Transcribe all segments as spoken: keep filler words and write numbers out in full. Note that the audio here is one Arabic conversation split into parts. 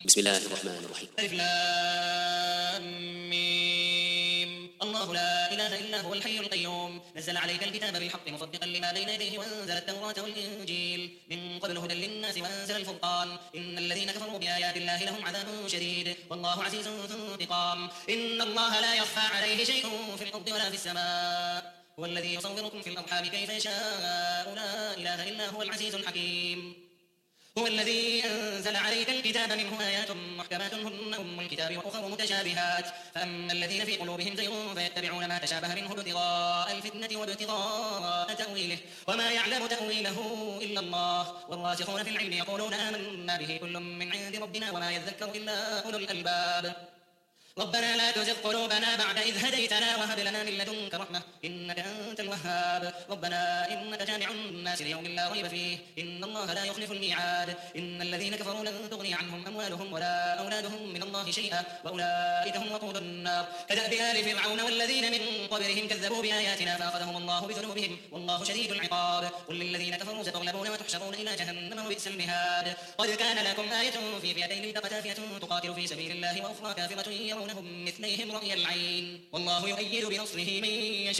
بسم الله الرحمن الرحيم. ألف لام ميم. الله لا إله إلا هو الحي القيوم نزل عليك الكتاب بالحق مصدقا لما بين يديه وأنزل التوراة والإنجيل من قبل هدى للناس وأنزل الفرقان إن الذين كفروا بآيات الله لهم عذاب شديد والله عزيز ذو انتقام إن الله لا يخفى عليه شيء في الأرض ولا في السماء هو الذي يصوركم في الأرحام كيف يشاء لا إله إلا هو العزيز الحكيم هو الذي أنزل عليك الكتاب منه آيات محكمات هن أم الكتاب وأخر متشابهات فأما الذين في قلوبهم زيغ فيتبعون ما تشابه منه ابتغاء الفتنة وابتغاء تأويله وما يعلم تأويله إلا الله والراسخون في العلم يقولون آمنا به كل من عند ربنا وما يذكر إلا أولو الألباب ربنا لا تزغ قلوبنا بعد إذ هديتنا وهب لنا من لدنك رحمة إنك أنت الوهاب ربنا إنك جامع الناس ليوم لا ريب فيه إن الله لا يخلف الميعاد إن الذين كفروا لن تغني عنهم أموالهم ولا أولادهم من الله شيئا وأولئك هم وقود النار كدأب آل فرعون والذين من قبلهم كذبوا بآياتنا فأخذهم الله بذنوبهم والله شديد العقاب قل للذين كفروا ستغلبون وتحشرون إلى جهنم وبئس المهاد قد كان لكم آية في فئتين التقتا فئة تقاتل في سبيل الله وأخرى كافرة يرونهم مثليهم رأي العين والله يؤيد بنصره من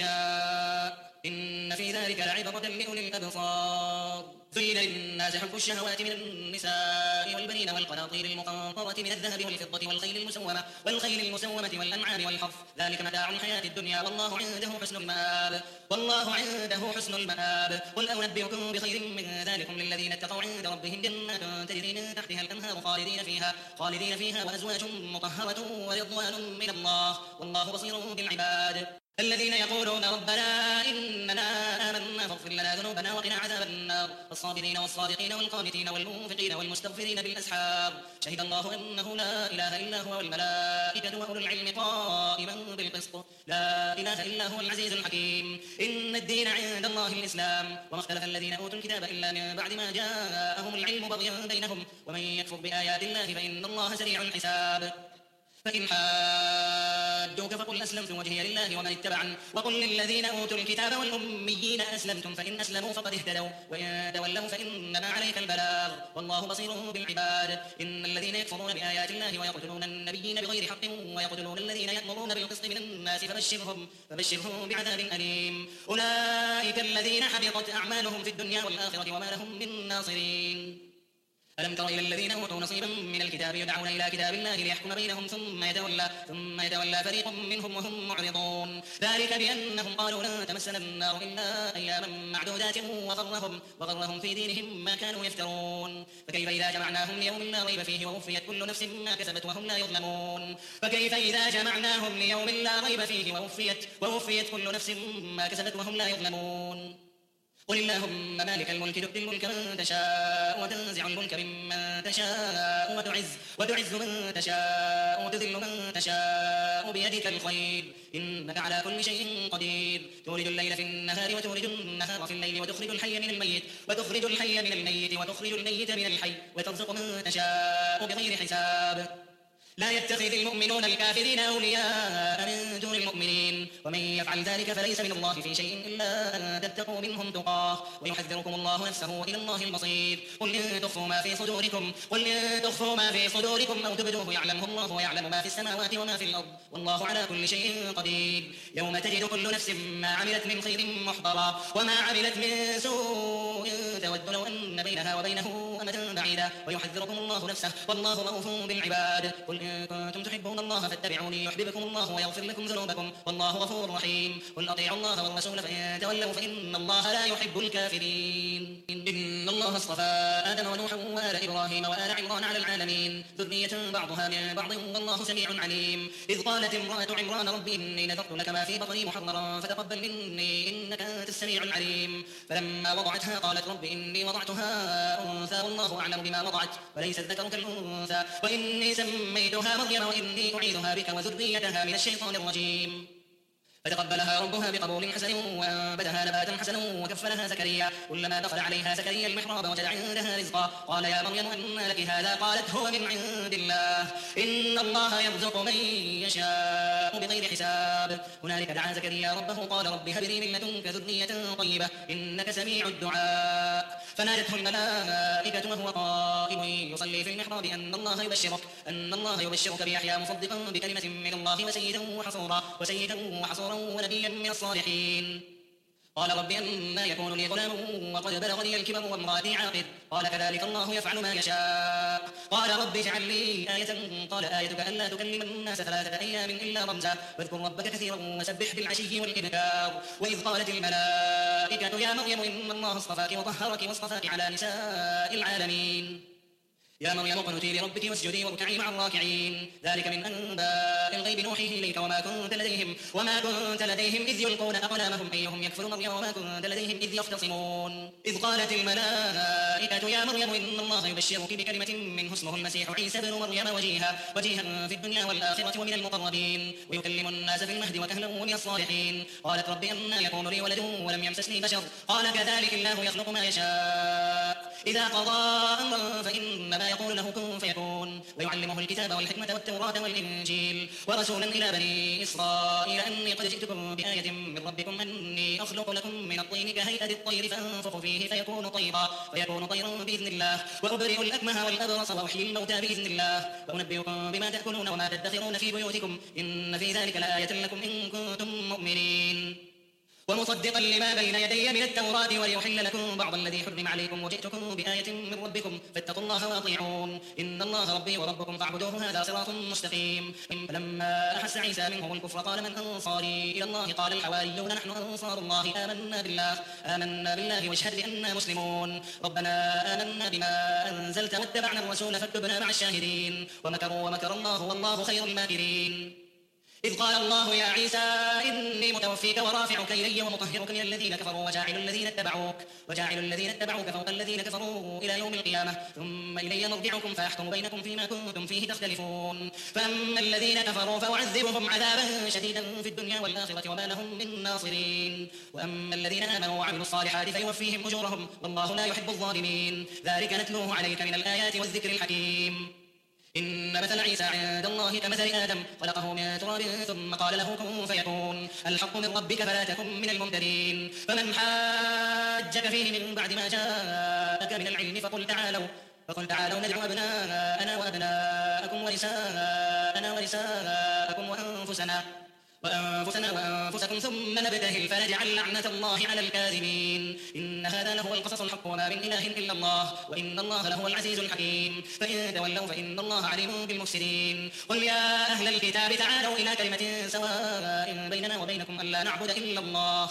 يشاء إن في ذلك لعبرة لأولي الأبصار زين للناس حب الشهوات من النساء والبنين والقناطير المقنطرة من الذهب والفضة والخيل المسومة والخيل المسومة والأنعام والحرث ذلك متاع الحياة الدنيا والله عنده حسن المآب والله عنده حسن المآب قل أنبئكم بخير من ذلكم للذين اتقوا عند ربهم جنات تجري من تحتها الأنهار خالدين فيها خالدين فيها وأزواج مطهرة ورضوان من الله والله بصير بالعباد الذين يقولون ربنا إننا آمنا فاغفر لنا ذنوبنا وقنا عذاب النار الصابرين والصادقين والقانتين والمنفقين والمستغفرين بالأسحار شهد الله أنه لا إله إلا هو والملائكة وأولو العلم قائما بالقسط لا إله إلا هو العزيز الحكيم إن الدين عند الله الإسلام وما اختلف الذين أوتوا الكتاب إلا من بعد ما جاءهم العلم بغيا بينهم ومن يكفر بآيات الله فإن الله سريع الحساب فإن حاجوك فقل أسلمت وجهي لله ومن اتبعني وقل للذين أوتوا الكتاب والأميين أسلمتم فإن أسلموا فقد اهتدوا وإن تولوا فإنما عليك البلاغ والله بصير بالعباد إن الذين يكفرون بآيات الله ويقتلون النبيين بغير حق ويقتلون الذين يأمرون بالقسط من الناس فبشرهم, فبشرهم بعذاب أليم أولئك الذين حبطت أعمالهم في الدنيا والآخرة وما لهم من ناصرين ألم تر إلى الذين أوتوا نصيبا من الكتاب يدعون إلى كتاب الله ليحكم بينهم ثم يتولى ثم يتولى فريق منهم وهم معرضون ذلك بأنهم قالوا لن تمسنا النار إلا أياما معدودات وغرهم وغرهم في دينهم ما كانوا يفترون فكيف إذا جمعناهم ليوم لا ريب فيه ووفيت كل نفس ما كسبت وهم لا يظلمون فكيف إذا جمعناهم ليوم لا ريب فيه ووفيت ووفيت كل نفس ما كسبت وهم لا يظلمون قل اللهم مالك الملك تؤتي الملك من تشاء وتنزع الملك ممن تشاء وتعز وتعز من تشاء وتذل من تشاء بيدك الخير إنك على كل شيء قدير تولد الليل في النهار وتولد النهار في الليل وتخرج الحي من الميت وتخرج الحي من الميت وتخرج الميت من الحي وترزق من تشاء بغير حساب لا يتخذ المؤمنون الكافرين أولياء من دون المؤمنين ومن يفعل ذلك فليس من الله في شيء إلا أن تتقوا منهم تقاه ويحذركم الله نفسه إلى الله المصير قل إن تخفوا ما في صدوركم قل إن تخفوا ما في صدوركم أو تبدوه يعلمه الله ويعلم ما في السماوات وما في الأرض والله على كل شيء قدير يوم تجد كل نفس ما عملت من خير محضرا وما عملت من سوء تود لو أن بينها وبينه أمدا بعيدا ويحذركم الله نفسه والله رؤوف بالعباد قل إن كنتم تحبون الله فاتبعوني يحببكم الله ويغفر لكم ذنوبكم والله غفور رحيم قل أطيعوا الله والرسول فإن تولوا فإن الله لا يحب الكافرين إن الله اصطفى آدم ونوحا وآل إبراهيم وآل عمران على العالمين ذرية بعضها من بعض والله سميع عليم إذ قالت امرأة عمران رب إني نذرت لك ما في بطني محررا فتقبل مني إنك أنت السميع العليم فلما وضعتها قالت رب إني وضعتها أنثى والله أعلم بما وضعت وليس الذكر كالأنثى وإني سميتها مريم وإني أعيذها بك وذريتها من الشيطان الرجيم فتقبلها ربها بقبول حسن وأنبتها نباتا حسنا وكفلها زكريا كلما دخل عليها زكريا المحراب وجد عندها رزقا قال يا مريم أنى لك هذا قالت هو من عند الله إن الله يرزق من يشاء بغير حساب هنالك دعا زكريا ربه قال رب هب لي من لدنك ذرية طيبة إنك سميع الدعاء فنادته الملائكة وهو قائم يصلي في المحراب أن الله يبشرك أن الله يبشرك بيحيى مصدقا بكلمة من الله وسيدا وحصورا وسيدا وحصورا ونبيا من الصالحين قال رب أنى يكون لي غلام وقد بلغني الكبر وامرأتي عاقر قال كذلك الله يفعل ما يشاء قال رب اجعل لي آية قال آيتك ألا تكلم الناس ثلاثة أيام إلا رمزا واذكر ربك كثيرا وسبح بالعشي والإبكار وإذ قالت الملائكة يا مريم إن الله اصطفاك وطهرك واصطفاك على نساء العالمين يا مريم اقنتي لربك واسجدي واركعي مع الراكعين ذلك من أنباء الغيب نوحيه إليك وما كنت لديهم وما كنت لديهم إذ يلقون أقلامهم أيهم يكفر مريم وما كنت لديهم إذ يختصمون إذ قالت الملائكة يا مريم إن الله يبشرك بكلمة منه اسمه المسيح عيسى بن مريم وجيها وجيها في الدنيا والآخرة ومن المقربين ويكلم الناس في المهد وكهلا ومن الصالحين قالت رب أنى يكون لي ولد ولم يمسسني بشر قال كذلك الله يخلق ما يشاء إذا قضى أمرا فإنما يقول له كن فيكون ويعلمه الكتاب والحكمة والتوراة والإنجيل ورسولا إلى بني إسرائيل أني قد جئتكم بآية من ربكم أني أخلق لكم من الطين كهيئة الطير فأنفخ فيه فيكون طيرا فيكون طيرا بإذن الله وأبرئ الأكمه والأبرص وأحيي الموتى بإذن الله وأنبئكم بما تأكلون وما تدخرون في بيوتكم إن في ذلك لآية لكم إن كنتم مؤمنين ومصدقا لما بين يدي من التوراة وليحل لكم بعض الذي حرم عليكم وجئتكم بآية من ربكم فاتقوا الله وأطيعون إن الله ربي وربكم فاعبدوه هذا صراط مستقيم فلما أحس عيسى منهم الكفر قال من أنصاري إلى الله قال الحواريون نحن أنصار الله آمنا بالله آمنا بالله واشهد بأننا مسلمون ربنا آمنا بما أنزلت واتبعنا الرسول فاكتبنا مع الشاهدين ومكروا ومكر الله والله خير الماكرين إذ قال الله يا عيسى إني متوفيك ورافعك إلي ومطهرك من الذين كفروا وجاعل الذين اتبعوك وجاعل الذين اتبعوك فوق الذين كفروا إلى يوم القيامة ثم إلي مرجعكم فأحكم بينكم فيما كنتم فيه تختلفون فأما الذين كفروا فأعذبهم عذابا شديدا في الدنيا والآخرة وما لهم من ناصرين وأما الذين آمنوا وعملوا الصالحات فيوفيهم أجورهم والله لا يحب الظالمين ذلك نتلوه عليك من الآيات والذكر الحكيم إن مثل عيسى عند الله كمثل آدم خلقه من تراب ثم قال له كن فيكون الحق من ربك فلا تكن من الممتدين فمن حاجك فيه من بعد ما جاءك من العلم فقل تعالوا فقل تعالوا ندعو أبناءنا وأبناءكم ونساءنا ونساءكم وأنفسنا وأنفسنا وأنفسكم ثم نبتهل فنجعل لعنة الله على الكاذبين إن هذا لهو القصص الحق وما من إله إلا الله وإن الله لهو العزيز الحكيم فإن تولوا فإن الله عليم بالمفسدين قل يا أهل الكتاب تعالوا إلى كلمة سواء بيننا وبينكم ألا نعبد إلا الله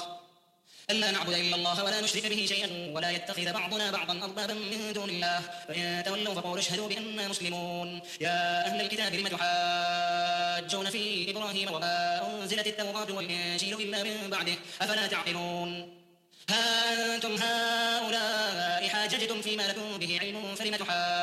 ألا نعبد إلا الله ولا نشرك به شيئا ولا يتخذ بعضنا بعضا أربابا من دون الله فإن تولوا فقولوا اشهدوا بأننا مسلمون يا أهل الكتاب لم تحاجون في إبراهيم وما أنزلت التوراة والإنجيل إلا من بعده أفلا تعقلون ها أنتم هؤلاء حاججتم فيما لكم به علم فلم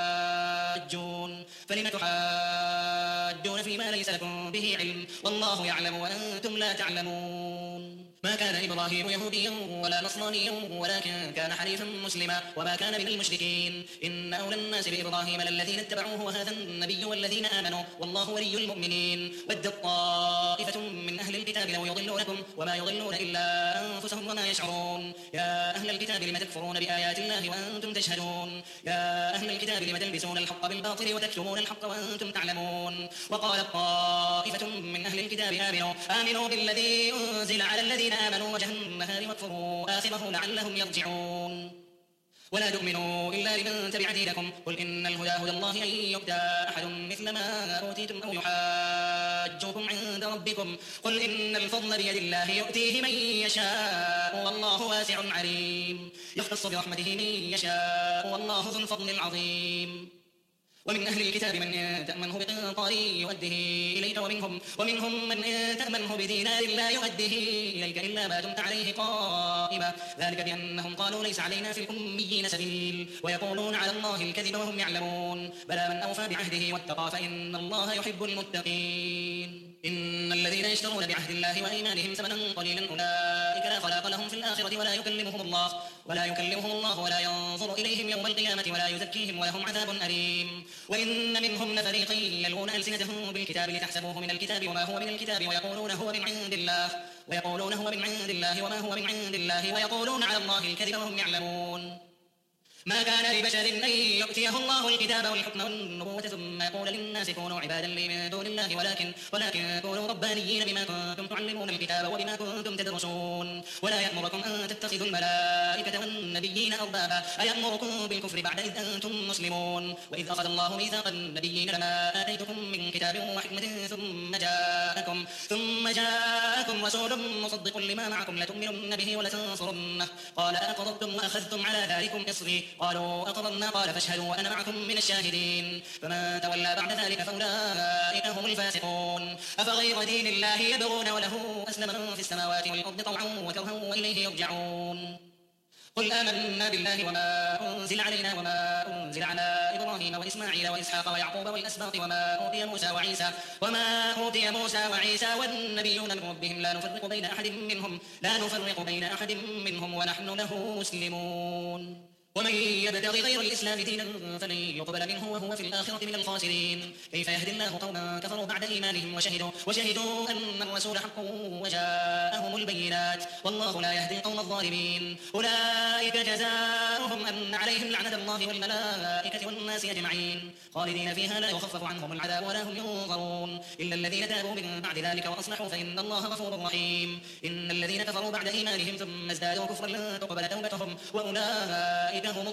تحاجون فلم تحاجون فيما ليس لكم به علم والله يعلم وأنتم لا تعلمون ما كان إبراهيم يهوديا ولا نصرانيا ولكن كان حنيفا مسلما وما كان من المشركين إن أولى الناس بإبراهيم للذين اتبعوه وهذا النبي والذين آمنوا والله ولي المؤمنين ودت طائفة من أهل الكتاب لو يضلونكم وما يضلون إلا أنفسهم وما يشعرون يا أهل الكتاب لم تكفرون بآيات الله وأنتم تشهدون يا أهل الكتاب لم تلبسون الحق بالباطل وتكتمون الحق وأنتم تعلمون وقالت طائفة من أهل الكتاب آمنوا آمنوا بالذي أنزل على الذين آمنوا وجه النهار واكفروا آخره لعلهم يرجعون ولا تؤمنوا إلا لمن تبع دينكم قل إن الهدى هدى الله أن يؤتى أحد مثل ما أوتيتم أو يحاجوكم عند ربكم قل إن الفضل بيد الله يؤتيه من يشاء والله واسع عليم يختص برحمته من يشاء والله ذو الفضل العظيم ومن أهل الكتاب من تأمنه بقنطار يؤده إليك ومنهم, ومنهم من تأمنه بدينار لا يؤده إليك إلا ما دمت عليه قائما ذلك بأنهم قالوا ليس علينا في الأميين سبيل ويقولون على الله الكذب وهم يعلمون بلى من أوفى بعهده واتقى فإن الله يحب المتقين إن الذين يشترون بعهد الله وأيمانهم ثمنا قليلا أولئك لا خلاق لهم في الآخرة ولا يكلمهم الله ولا يكلمهم الله ولا ينظر إليهم يوم القيامة ولا يزكيهم ولهم عذاب أليم. وإن منهم لفريقا يلوون ألسنتهم بالكتاب لتحسبوه من الكتاب وما هو من الكتاب ويقولون هو من عند الله ويقولون هو من عند الله وما هو من عند الله ويقولون على الله الكذب وهم يعلمون. ما كان لبشر أن يؤتيه الله الكتاب والحكم والنبوة ثم يقول للناس كونوا عبادا لي من دون الله ولكن ولكن كونوا ربانيين بما كنتم تعلمون الكتاب وبما كنتم تدرسون. ولا يأمركم أن تتخذوا الملائكة والنبيين أربابا أيأمركم بالكفر بعد إذ أنتم مسلمون. وإذ أخذ الله ميثاق النبيين لما آتيتكم من كتاب وحكمة ثم جاءكم ثم جاءكم رسول مصدق لما معكم لتؤمنن به ولتنصرنه قال أقررتم وأخذتم على ذلكم إصري قالوا أقررنا قال فاشهدوا وأنا معكم من الشاهدين. فمن تولى بعد ذلك فأولئك هم الفاسقون. أفغير دين الله يبغون وله أسلم من في السماوات والأرض طوعا وكرها وإليه يرجعون. قل آمنا بالله وما أنزل علينا وما أنزل على إبراهيم وإسماعيل وإسحاق ويعقوب والأسباط وما أوتي موسى وعيسى وما أوتي موسى وعيسى والنبيون من ربهم لا نفرق بين أحد منهم لا نفرق بين أحد منهم ونحن له مسلمون. ومن يبتغ غير الإسلام دينا فلن يقبل منه وهو في الآخرة من الخاسرين. كيف يهدي الله قوما كفروا بعد إيمانهم وشهدوا, وشهدوا أن الرسول حق وجاءهم البينات والله لا يهدي القوم الظالمين. أولئك جزاؤهم أن عليهم لعنة الله والملائكة والناس أجمعين خالدين فيها لا يخفف عنهم العذاب ولا هم ينظرون إلا الذين تابوا من بعد ذلك وأصلحوا فإن الله غفور رحيم. إن الذين كفروا بعد إيمانهم ثم ازدادوا كفرا لن تقبل توبتهم وأولئك هم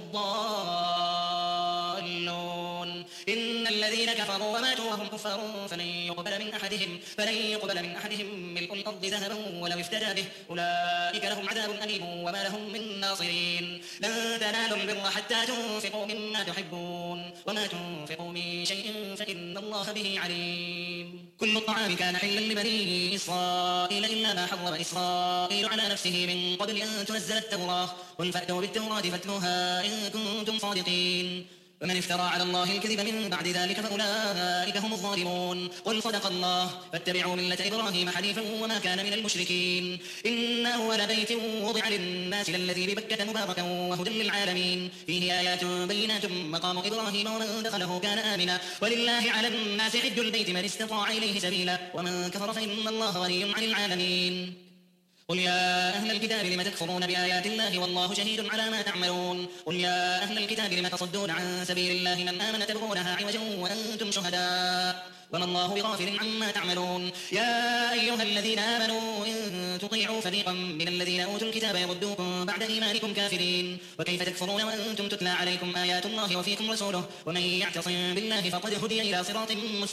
الضالون. إن الذين كفروا وماتوا وهم كفار فلن يقبل من أحدهم فلن يقبل من أحدهم ملء الأرض ذهبا ولو افتدى به أولئك لهم عذاب أليم وما لهم من ناصرين. لن تنالوا البر حتى تنفقوا مما تحبون وما تنفقوا من شيء فإن الله به عليم. كل الطعام كان حلا لبني إسرائيل إلا ما حرم إسرائيل على نفسه من قبل أن تنزل التوراة قل فأتوا بالتوراة فاتلوها إن كنتم صادقين. ومن افترى على الله الكذب من بعد ذلك فأولئك هم الظالمون. قل صدق الله فاتبعوا ملة إبراهيم حنيفا وما كان من المشركين. إن أول بيت وضع للناس للذي ببكة مباركا وهدى للعالمين فيه آيات بينات مقام إبراهيم ومن دخله كان آمنا ولله على الناس حج البيت من استطاع إليه سبيلا ومن كفر فإن الله غني عن العالمين. قل يا أهل الكتاب لم تكفرون بآيات الله والله شهيد على ما تعملون. قل يا أهل الكتاب لم تصدون عن سبيل الله من آمن تبغونها عوجا وأنتم شهداء وما الله بغافل عما تعملون. يا أيها الذين آمنوا إن تطيعوا فريقا من الذين أوتوا الكتاب يردوكم بعد إيمانكم كافرين وكيف تكفرون وأنتم تتلى عليكم آيات الله وفيكم رسوله ومن يعتصم بالله فقد هدي إلى صراط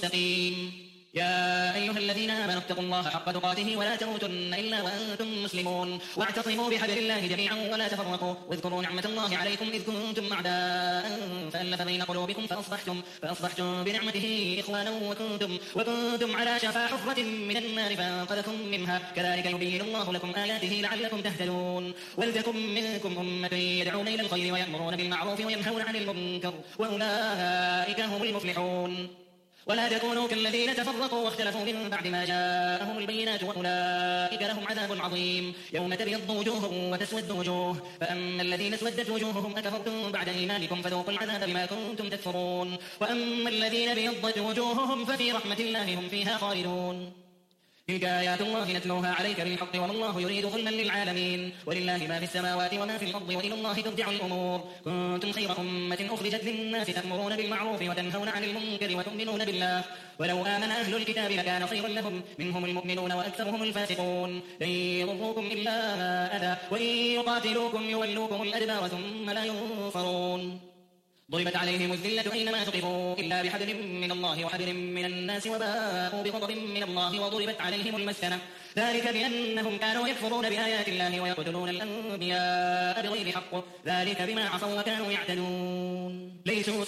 مستقيم. يا أيها الذين آمنوا اتقوا الله حق تقاته ولا تموتن إلا وأنتم مسلمون واعتصموا بحبل الله جميعا ولا تفرقوا واذكروا نعمة الله عليكم إذ كنتم أعداء فألف بين قلوبكم فأصبحتم, فأصبحتم بنعمته إخوانا وكنتم, وكنتم على شفا حفرة من النار فأنقذكم منها كذلك يبين الله لكم آياته لعلكم تهتدون. ولتكن منكم أمة يدعون إلى الخير ويأمرون بالمعروف وينهون عن المنكر وأولئك هم المفلحون. ولا تكونوا كالذين تفرقوا واختلفوا من بعد ما جاءهم البينات وأولئك لهم عذاب عظيم. يوم تبيض وجوه وتسود وجوه فأما الذين اسودت وجوههم أكفرتم بعد إيمانكم فذوقوا العذاب بما كنتم تكفرون وأما الذين ابيضت وجوههم ففي رحمة الله هم فيها خالدون. تلك آيات الله نتلوها عليك بالحق وما الله يريد ظلما للعالمين ولله ما في السماوات وما في الأرض وإلى الله ترجع الأمور. كنتم خير أمة أخرجت للناس تأمرون بالمعروف وتنهون عن المنكر وتؤمنون بالله ولو آمن أهل الكتاب لكان خيرا لهم منهم المؤمنون وأكثرهم الفاسقون. لن يضروكم إلا أذى وإن يقاتلوكم يولوكم الأدبار ثم لا ينصرون. ضربت عليهم الذلة أينما ثقفوا إلا بحبل من الله وحبل من الناس وباءوا بغضب من الله وضربت عليهم المسكنة ذلك بأنهم كانوا يكفرون بآيات الله ويقتلون الأنبياء بغير حق ذلك بما عصوا وكانوا يعتدون ليسوا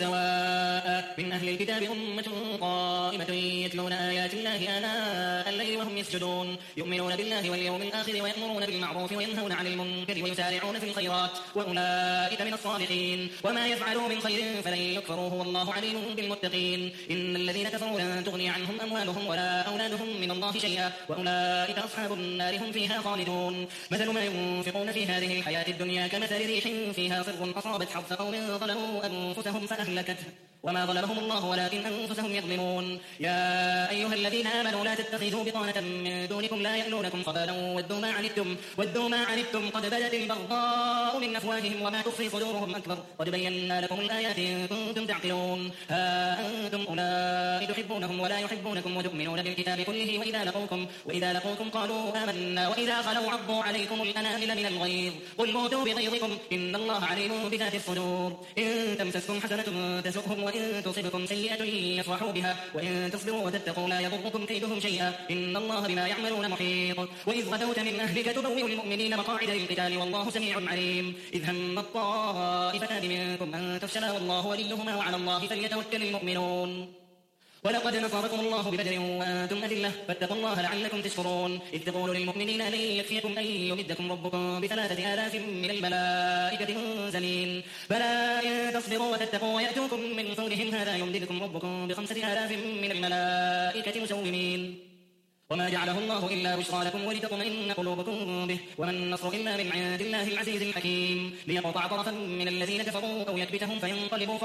سواء من أهل الكتاب أمة قائمة يتلون آيات الله آناء الليل وهم يسجدون يؤمنون بالله واليوم الآخر ويأمرون بالمعروف وينهون عن المنكر ويسارعون في الخيرات وأولئك من الصالحين وما يفعلوا من خير فلن يكفروه والله عليم بالمتقين إن الذين كفروا لن تغني عنهم أموالهم ولا أولادهم من الله شيئا وأولئك أصحاب النار هم فيها خالدون مثل ما ينفقون في هذه الحياة الدنيا كمثل ريح فيها صر أصابت حرث قوم ظلموا أنفسهم فأهلكته وما ظلمهم الله ولكن أنفسهم يظلمون يا أيها الذين آمنوا لا تتخذوا بطانة من دونكم لا يألونكم خبالا ودوا ما عنتم ودوا ما عنتم قد بدت البغضاء من أفواههم وما تخفي صدورهم أكبر قد بينا لكم الآيات إن كنتم تعقلون ها أنتم أولئك تحبونهم ولا يحبونكم وتؤمنون بالكتاب كله وإذا لقوكم وإذا لقوكم قالوا آمنا وإذا خلوا عضوا عليكم الأنامل من الغيظ قل موتوا بغيظكم إن الله عليم بذات الصدور إن تمسسكم حسنة تسؤهم وإن تصبكم سيئة يفرحوا بها وإن تصبروا وتتقوا لا يضركم كيدهم شيئا إن الله بما يعملون محيط وإذ غدوت من أهلك تبوئ المؤمنين مقاعد للقتال والله سميع عليم إذ هم الطائفتان منكم أن تفشلا والله وليهما وعلى الله فليتوكل المؤمنون ولقد نصركم الله ببدر وأنتم أذلة فاتقوا الله لعلكم تشكرون إذ تقول للمؤمنين لن يكفيكم أن يمدكم ربكم بثلاثة آلاف من الملائكة منزلين بلى إن تصبروا وتتقوا ويأتوكم من فورهم هذا يمددكم ربكم بخمسة آلاف من الملائكة مسومين وما جعله الله إلا بشرى لكم ولتطمئن قلوبكم به وما النصر إلا من عند الله العزيز الحكيم ليقطع طرفا من الذين كفروا أو يكبتهم فينقلبوا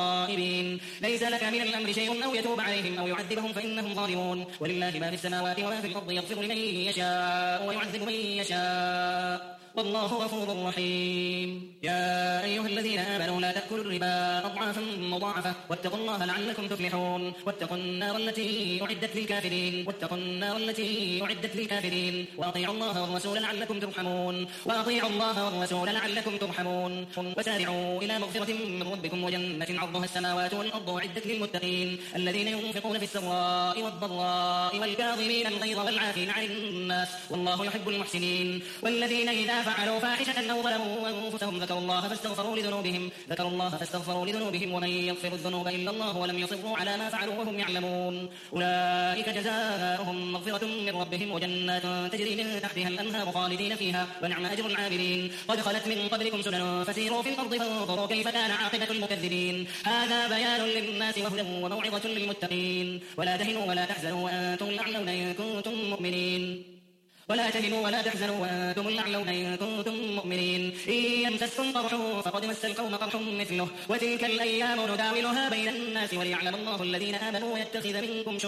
خائبين ليس لك من الأمر شيء أو يتوب عليهم أو يعذبهم فإنهم ظالمون ولله ما في السماوات وما في الأرض يغفر لمن يشاء ويعذب من يشاء والله غفور رحيم يا أيها الذين آمنوا لا تأكلوا الربا أضعافا مضاعفة واتقوا الله لعلكم تفلحون واتقوا النار التي أعدت للكافرين واتقوا النار التي أعدت للكافرين وأطيعوا الله والرسول لعلكم ترحمون وأطيعوا الله والرسول لعلكم ترحمون وسارعوا إلى مغفرة من ربكم وجنة عرضها السماوات والأرض أعدت للمتقين الذين ينفقون في السراء والضراء والكاظمين الغيظ والعافين عن الناس والله يحب المحسنين والذين إذا فعلوا فاحشة أو ظلموا أنفسهم ذكروا الله فاستغفروا لذنوبهم ذكروا الله فاستغفروا لذنوبهم ومن يغفر الذنوب إلا الله ولم يصروا على ما فعلوا وهم يعلمون أولئك جزاؤهم مغفرة من ربهم وجنات تجري من تحتها الأنهار خالدين فيها ونعم أجر العاملين قد خلت من قبلكم سنن فسيروا في الأرض فانظروا كيف كان عاقبة المكذبين هذا بيان للناس وهدى وموعظة للمتقين ولا تهنوا ولا تحزنوا وأنتم الأعلون إن كنتم مؤمنين ولا تهنوا ولا تحزنوا وأنتم الأعلون إن كنتم مؤمنين إن يمسسكم قرح فقد مس القوم قرح مثله وتلك الأيام نداولها بين الناس وليعلم الله الذين آمنوا ويتخذ منكم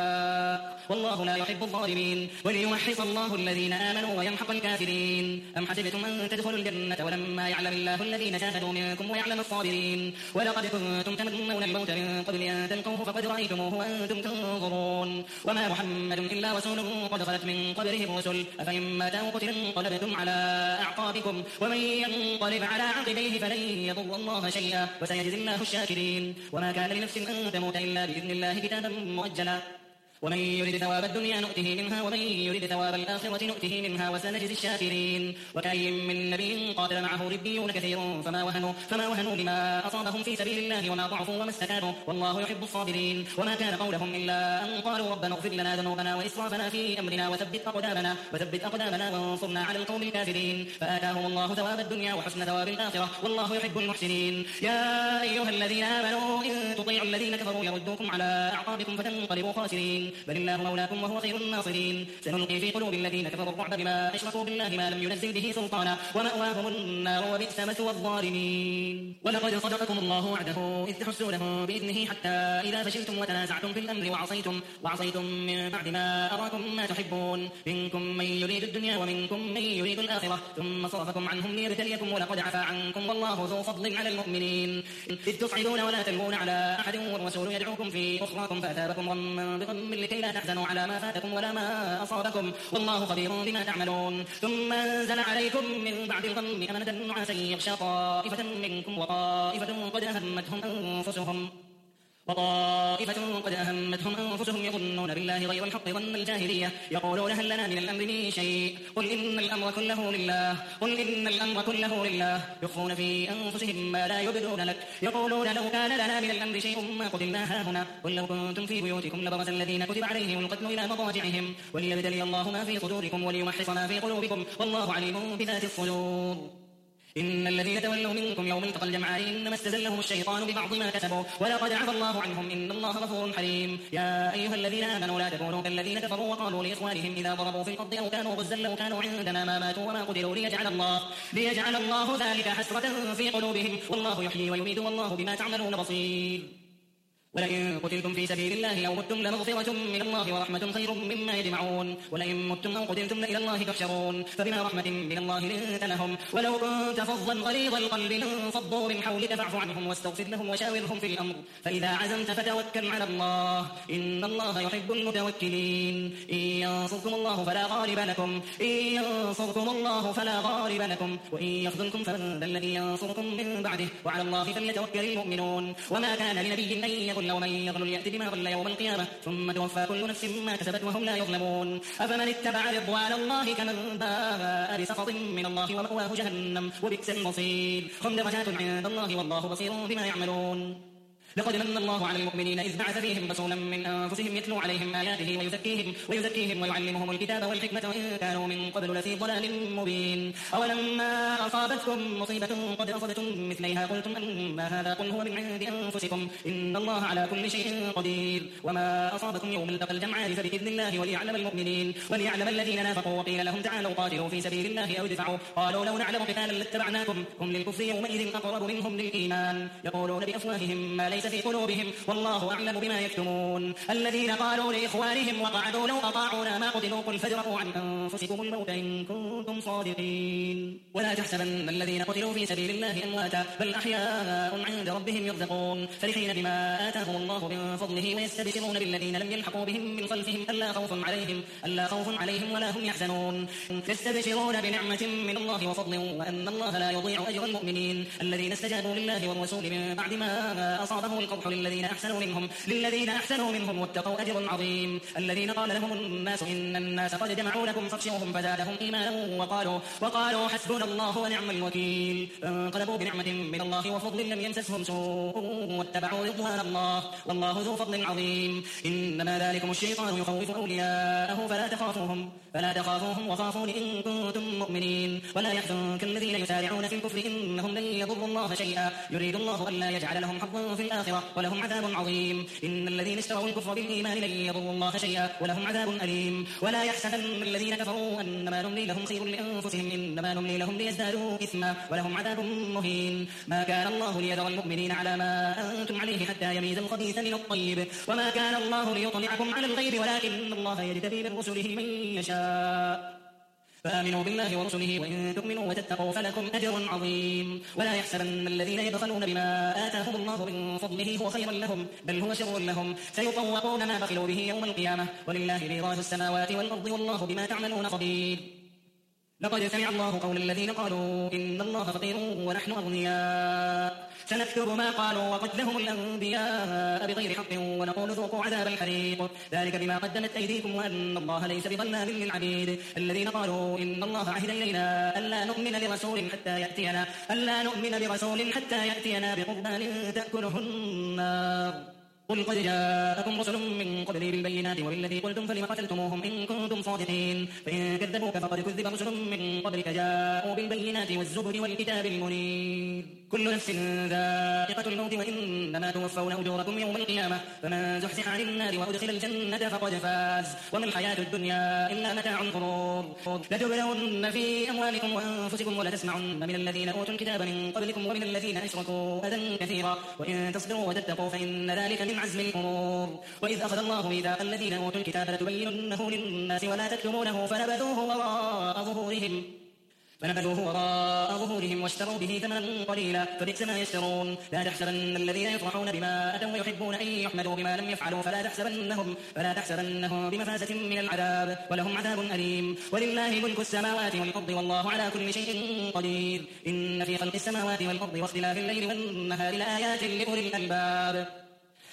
شهداء والله لا يحب الظالمين وليمحص الله الذين آمنوا ويمحق الكافرين أم حسبتم أن تدخلوا الجنة ولما يعلم الله الذين جاهدوا منكم ويعلم الصابرين ولقد كنتم تمنون الموت من قبل أن تلقوه فقد رأيتموه وأنتم تنظرون وما محمد إلا رسول قد خلت من قبله الرسل أفإن مات أو قتل انقلبتم على أعقابكم ومن ينقلب على عقبيه فلن يضر الله شيئا وسيجزي الله الشاكرين وما كان لنفس أن تموت إلا بإذن الله كتابا مؤجلا ومن يرد ثواب الدنيا نؤته منها ومن يرد ثواب الآخرة نؤته منها وسنجزي الشاكرين وكأي من نبي قاتل معه ربيون كثير فما وهنوا فما وهنوا لما أصابهم في سبيل الله وما ضعفوا وما استكانوا والله يحب الصابرين وما كان قولهم إلا أن قالوا ربنا اغفر لنا ذنوبنا وإسرافنا في أمرنا وثبت أقدامنا وثبت أقدامنا وانصرنا على القوم الكافرين فآتاهم الله ثواب الدنيا وحسن ثواب الآخرة والله يحب المحسنين يا أيها الذين آمنوا إن تطيعوا الذين كفروا يردوكم على أعقابكم فتنقلبوا خاسرين بل الله مولاكم وهو خير الناصرين سنلقي في قلوب الذين كفروا الرعب بما أشركوا بالله ما لم ينزل به سلطانا ومأواهم النار وبئس مثوى الظالمين ولقد صدقكم الله وعده إذ تحسونه بإذنه حتى إذا فشلتم وتنازعتم في الأمر وعصيتم وعصيتم من بعد ما أراكم ما تحبون منكم من يريد الدنيا ومنكم من يريد الآخرة ثم صرفكم عنهم ليبتليكم ولقد عفا عنكم والله ذو فضل على المؤمنين إذ تصعدون ولا تلوون على أحد والرسول يدعوكم في أخراكم فأثابكم غما بغم لكي لا تحزنوا على ما فاتكم ولا ما أصابكم والله خبير بما تعملون ثم أنزل عليكم من بعد الغم أمنة نعاسا يغشى طائفة منكم وطائفة قد أهمتهم أنفسهم وطائفة قد أهمتهم أنفسهم يظنون بالله غير الحق ظن الجاهلية يقولون هل لنا من الأمر من شيء قل إن الأمر كله لله قل إن الأمر كله لله يخفون في أنفسهم ما لا يبدون لك يقولون لو كان لنا من الأمر شيء ما قتلنا هاهنا قل لو كنتم في بيوتكم لبرز الذين كتب عليهم القتل إلى مضاجعهم وليبتلي الله ما في صدوركم وليمحص ما في قلوبكم والله عليم بذات الصدور إن الذين تولوا منكم يوم التقى الجمعان إنما استزلهم الشيطان ببعض ما كسبوا ولقد عفى الله عنهم إن الله غفور حليم يا أيها الذين آمنوا لا تكونوا كالذين كفروا وقالوا لإخوانهم إذا ضربوا في الأرض أو كانوا غزا لو كانوا عندنا ما ماتوا وما قتلوا ليجعل الله ليجعل الله ذلك حسرة في قلوبهم والله يحيي ويميت والله بما تعملون بصير ولئن قتلتم في سبيل الله أو متم لمغفرة من الله ورحمة خير مما يجمعون ولئن متم أو قتلتم إلى الله تحشرون فبما رحمة من الله لنت لهم ولو كنت فظا غليظ القلب لانفضوا من حولك فاعف عنهم واستغفر لهم وشاورهم في الأمر فإذا عزمت فتوكل على الله إن الله يحب المتوكلين إن ينصركم الله فلا غالب لكم إن ينصركم الله فلا غالب لكم وإن يخذلكم فمن ذا الذي ينصركم من بعده وعلى الله فليتوكل المؤمنون وما كان لنبي أن يغل ومن يغل يأتي بما غل يوم القيامة ثم توفى كل نفس ما كسبت وهم لا يظلمون أفمن اتبع رضوان الله كمن باء بسخط من الله ومأواه جهنم وبئس المصير هم درجات عند الله والله بصير بما يعملون لقد من الله على المؤمنين إذ بعث فيهم رسولا من أنفسهم يتلو عليهم آياته ويزكيهم, ويزكيهم ويعلمهم الكتاب والحكمة وإن كانوا من قبل لفي ضلال مبين أولما أصابتكم مصيبة قد أصبتم مثليها قلتم أن هذا قل هو من عند أنفسكم إن الله على كل شيء قدير وما أصابكم يوم التقى الجمعان فبإذن الله وليعلم المؤمنين وليعلم الذين نافقوا وقيل لهم تعالوا قاتلوا في سبيل الله أو ادفعوا قالوا لو نعلم قتالا لاتبعناكم هم للكفر يومئذ أقرب منهم للإيمان يقولون بأفواههم ما ليس في قلوبهم والله أعلم بما يكتمون الذين قالوا لإخوانهم وقعدوا لو أطاعونا ما قتلوا قل فادرءوا عن أنفسكم الموت إن كنتم صادقين ولا تحسبن الذين قتلوا في سبيل الله أمواتا بل أحياء عند ربهم يرزقون فرحين بما آتاهم الله من فضله ويستبشرون بالذين لم يلحقوا بهم من خلفهم ألا خوف عليهم ألا خوف عليهم ولا هم يحزنون يستبشرون بنعمة من الله وفضل وأن الله لا يضيع أجر المؤمنين الذين استجابوا لله والرسول من بعد ما أصابه القرح للذين أحسنوا منهم للذين أحسنوا منهم واتقوا أجر عظيم الذين قال لهم الناس إن الناس قد جمعوا لكم فاخشوهم فزادهم إيمانا وقالوا وقالوا حسبنا الله ونعم الوكيل انقلبوا بنعمة من الله وفضل لم يمسسهم سوء واتبعوا رضوان الله والله ذو فضل عظيم إنما ذلكم الشيطان يخوف أولياءه فلا تخافوهم فلا تخافوهم وخافون إن كنتم مؤمنين ولا يحزنك الذين يسارعون في الكفر إنهم لن يضروا الله شيئا يريد الله ألا يجعل لهم حظا في الآخرة ولهم عذاب عظيم إن الذين اشتروا الكفر بالإيمان لن يضروا الله شيئا ولهم عذاب أليم ولا يحسبن الذين كفروا أنما نملي لهم خير لأنفسهم إنما نملي لهم ليزدادوا إثما ولهم عذاب مهين ما كان الله ليذر المؤمنين على ما أنتم عليه حتى يميز الخبيث من الطيب وما كان الله ليطلعكم على الغيب ولكن الله يجتبي من رسله من يشاء فآمنوا بالله ورسله وإن تؤمنوا وتتقوا فلكم أجر عظيم ولا يحسبن الذين يبخلون بما آتاهم الله من فضله هو خيرا لهم بل هو شر لهم سيطوقون ما بخلوا به يوم القيامة ولله ميراث السماوات والأرض والله بما تعملون خبير لقد سمع الله قول الذين قالوا إن الله فقير ونحن أغنياء سنكتب ما قالوا وقتلهم الأنبياء بغير حق ونقول ذوقوا عذاب الحريق ذلك بما قدمت أيديكم وأن الله ليس بظلام للعبيد الذين قالوا إن الله عهد إلينا ألا نؤمن لرسول حتى يأتينا ألا نؤمن لرسول حتى يأتينا بقربان تأكله النار قل قد جاءكم رسل من قبلي بالبينات وبالذي قلتم فلم قتلتموهم إن كنتم صادقين فإن كذبوك فقد كذب رسل من قبلك جاءوا بالبينات والزبر والكتاب المنير كل نفس ذائقة الموت وإنما توفون أجوركم يوم القيامة فمن زحزح عن النار وأدخل الجنة فقد فاز وما الحياة الدنيا إلا متاع الغرور لتبلون في أموالكم وأنفسكم ولتسمعن من الذين أوتوا الكتاب من قبلكم ومن الذين أشركوا أذى كثيرا وإن تصبروا وتتقوا فإن ذلك من عزم الأمور وإذ أخذ الله ميثاق الذين أوتوا الكتاب لتبيننه للناس ولا تكتمونه فنبذوه وراء ظهورهم فنبذوه وراء ظهورهم واشتروا به ثمنا قليلا فبئس ما يشترون لا تحسبن الذين يفرحون بما أتوا ويحبون أن يحمدوا بما لم يفعلوا فلا تحسبنهم فلا تحسبنهم بمفازة من العذاب ولهم عذاب أليم ولله ملك السماوات والأرض والله على كل شيء قدير إن في خلق السماوات والأرض واختلاف الليل والنهار لآيات لأولي الألباب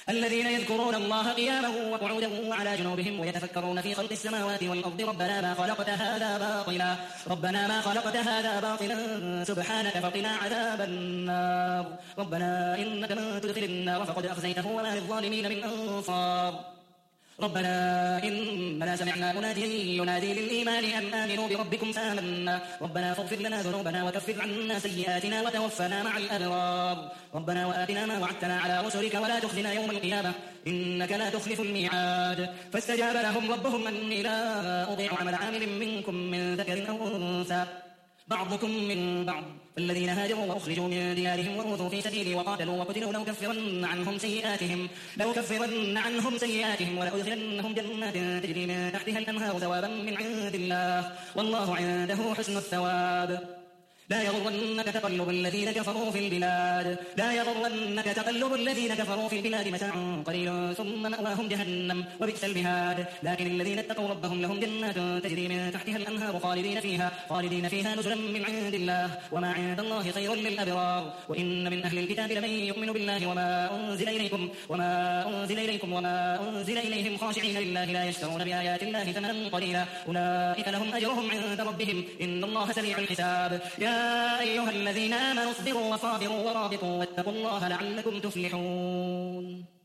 الذين يذكرون الله قياما وقعودا وعلى جنوبهم ويتفكرون في خلق السماوات والأرض ربنا ما خلقت هذا باطلا ربنا ما خلقت هذا باطلا سبحانك فقنا عذاب النار ربنا إنك من تدخل النار فقد أخزيته وما للظالمين من أنصار ربنا إننا سمعنا مناديا ينادي للإيمان أن آمنوا بربكم فآمنا ربنا فاغفر لنا ذنوبنا وكفر عنا سيئاتنا وتوفنا مع الأبرار ربنا وآتنا ما وعدتنا على رسلك ولا تخزنا يوم القيامة إنك لا تخلف الميعاد فاستجاب لهم ربهم أني لا أضيع عمل عامل منكم من ذكر أو أنثى بعضكم من بعض فالذين هاجروا وأخرجوا من ديارهم وأوذوا في سبيلي وقاتلوا وقتلوا لأكفرن عنهم سيئاتهم لأكفرن عنهم سيئاتهم ولأدخلنهم جنات تجري من تحتها الأنهار ثوابا من عند الله والله عنده حسن الثواب لا يغرنك تقلب الذين كفروا في البلاد لا يغرنك تقلب الذين كفروا في البلاد متاع قليل ثم مأواهم جهنم وبئس المهاد لكن الذين اتقوا ربهم لهم جنات تجري من تحتها الأنهار خالدين فيها خالدين فيها نزلا من عند الله وما عند الله خير للأبرار وإن من أهل الكتاب لمن يؤمن بالله وما أنزل إليكم وما أنزل إليكم وما أنزل إليهم خاشعين لله لا يشترون بآيات الله ثمنا قليلا أولئك لهم أجرهم عند ربهم إن الله سريع الحساب يا أيها الذين آمنوا اصبروا وصابروا ورابطوا واتقوا الله لعلكم تفلحون